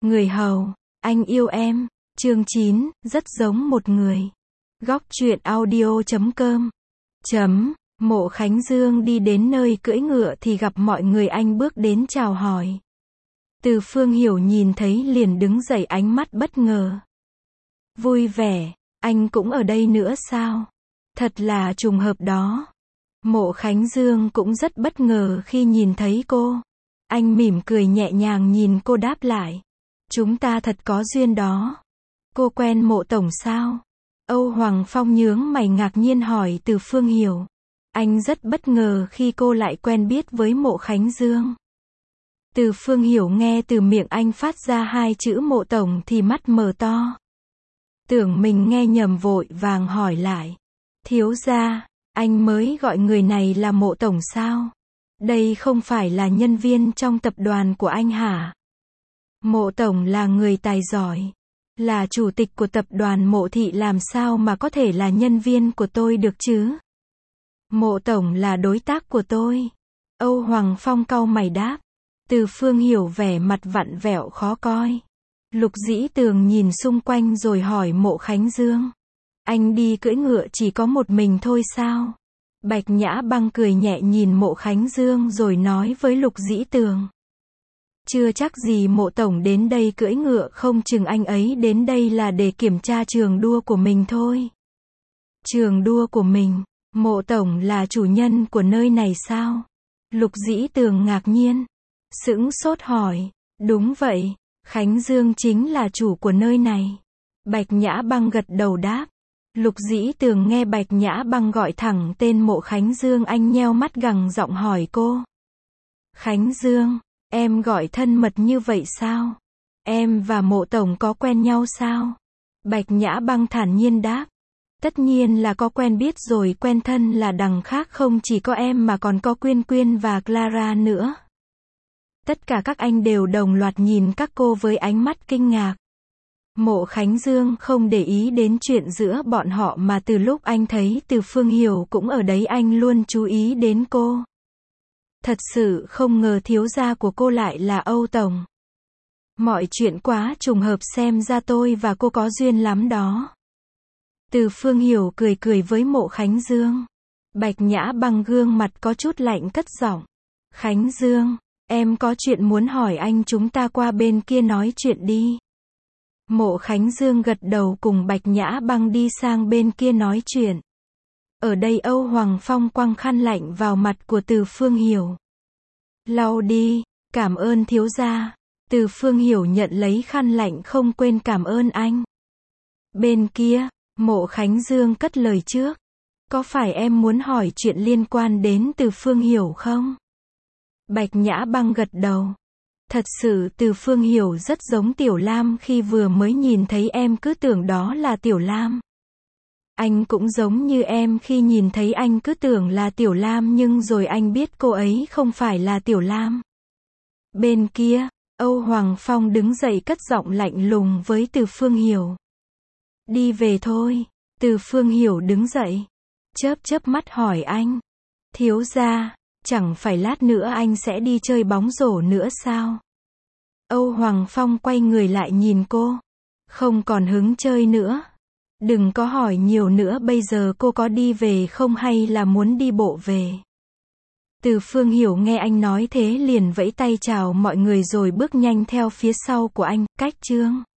Người hầu, anh yêu em. Chương 9, rất giống một người. Góc truyện audio.com. Mộ Khánh Dương đi đến nơi cưỡi ngựa thì gặp mọi người, anh bước đến chào hỏi. Từ Phương Hiểu nhìn thấy liền đứng dậy, ánh mắt bất ngờ. Vui vẻ, anh cũng ở đây nữa sao? Thật là trùng hợp đó. Mộ Khánh Dương cũng rất bất ngờ khi nhìn thấy cô. Anh mỉm cười nhẹ nhàng nhìn cô đáp lại. Chúng ta thật có duyên đó. Cô quen Mộ tổng sao? Âu Hoàng Phong nhướng mày ngạc nhiên hỏi Từ Phương Hiểu. Anh rất bất ngờ khi cô lại quen biết với Mộ Khánh Dương. Từ Phương Hiểu nghe từ miệng anh phát ra hai chữ Mộ tổng thì mắt mở to. Tưởng mình nghe nhầm vội vàng hỏi lại. Thiếu gia, anh mới gọi người này là Mộ tổng sao? Đây không phải là nhân viên trong tập đoàn của anh hả? Mộ tổng là người tài giỏi, là chủ tịch của tập đoàn Mộ thị, làm sao mà có thể là nhân viên của tôi được chứ? Mộ tổng là đối tác của tôi. Âu Hoàng Phong cau mày đáp. Từ Phương Hiểu vẻ mặt vặn vẹo khó coi. Lục Dĩ Tường nhìn xung quanh rồi hỏi Mộ Khánh Dương. Anh đi cưỡi ngựa chỉ có một mình thôi sao? Bạch Nhã Băng cười nhẹ nhìn Mộ Khánh Dương rồi nói với Lục Dĩ Tường. Chưa chắc gì Mộ tổng đến đây cưỡi ngựa, không chừng anh ấy đến đây là để kiểm tra trường đua của mình thôi. Trường đua của mình? Mộ tổng là chủ nhân của nơi này sao? Lục Dĩ Tường ngạc nhiên. Sững sốt hỏi. Đúng vậy, Khánh Dương chính là chủ của nơi này. Bạch Nhã Băng gật đầu đáp. Lục Dĩ Tường nghe Bạch Nhã Băng gọi thẳng tên Mộ Khánh Dương, anh nheo mắt gằn giọng hỏi cô. Khánh Dương, em gọi thân mật như vậy sao? Em và Mộ tổng có quen nhau sao? Bạch Nhã Băng thản nhiên đáp. Tất nhiên là có quen biết rồi, quen thân là đằng khác, không chỉ có em mà còn có Quyên Quyên và Clara nữa. Tất cả các anh đều đồng loạt nhìn các cô với ánh mắt kinh ngạc. Mộ Khánh Dương không để ý đến chuyện giữa bọn họ mà từ lúc anh thấy Từ Phương Hiểu cũng ở đấy anh luôn chú ý đến cô. Thật sự không ngờ thiếu gia của cô lại là Âu tổng. Mọi chuyện quá trùng hợp, xem ra tôi và cô có duyên lắm đó. Từ Phương Hiểu cười cười với Mộ Khánh Dương. Bạch Nhã Băng gương mặt có chút lạnh cất giọng. Khánh Dương, em có chuyện muốn hỏi anh, chúng ta qua bên kia nói chuyện đi. Mộ Khánh Dương gật đầu cùng Bạch Nhã Băng đi sang bên kia nói chuyện. Ở đây Âu Hoàng Phong quăng khăn lạnh vào mặt của Từ Phương Hiểu. Lau đi, cảm ơn thiếu gia. Từ Phương Hiểu nhận lấy khăn lạnh không quên cảm ơn anh. Bên kia, Mộ Khánh Dương cất lời trước. Có phải em muốn hỏi chuyện liên quan đến Từ Phương Hiểu không? Bạch Nhã Băng gật đầu. Thật sự Từ Phương Hiểu rất giống Tiểu Lam, khi vừa mới nhìn thấy em cứ tưởng đó là Tiểu Lam. Anh cũng giống như em, khi nhìn thấy anh cứ tưởng là Tiểu Lam nhưng rồi anh biết cô ấy không phải là Tiểu Lam. Bên kia, Âu Hoàng Phong đứng dậy cất giọng lạnh lùng với Từ Phương Hiểu. Đi về thôi. Từ Phương Hiểu đứng dậy. Chớp mắt hỏi anh. Thiếu gia, chẳng phải lát nữa anh sẽ đi chơi bóng rổ nữa sao? Âu Hoàng Phong quay người lại nhìn cô. Không còn hứng chơi nữa. Đừng có hỏi nhiều nữa, bây giờ cô có đi về không hay là muốn đi bộ về? Từ Phương Hiểu nghe anh nói thế liền vẫy tay chào mọi người rồi bước nhanh theo phía sau của anh. Cách chương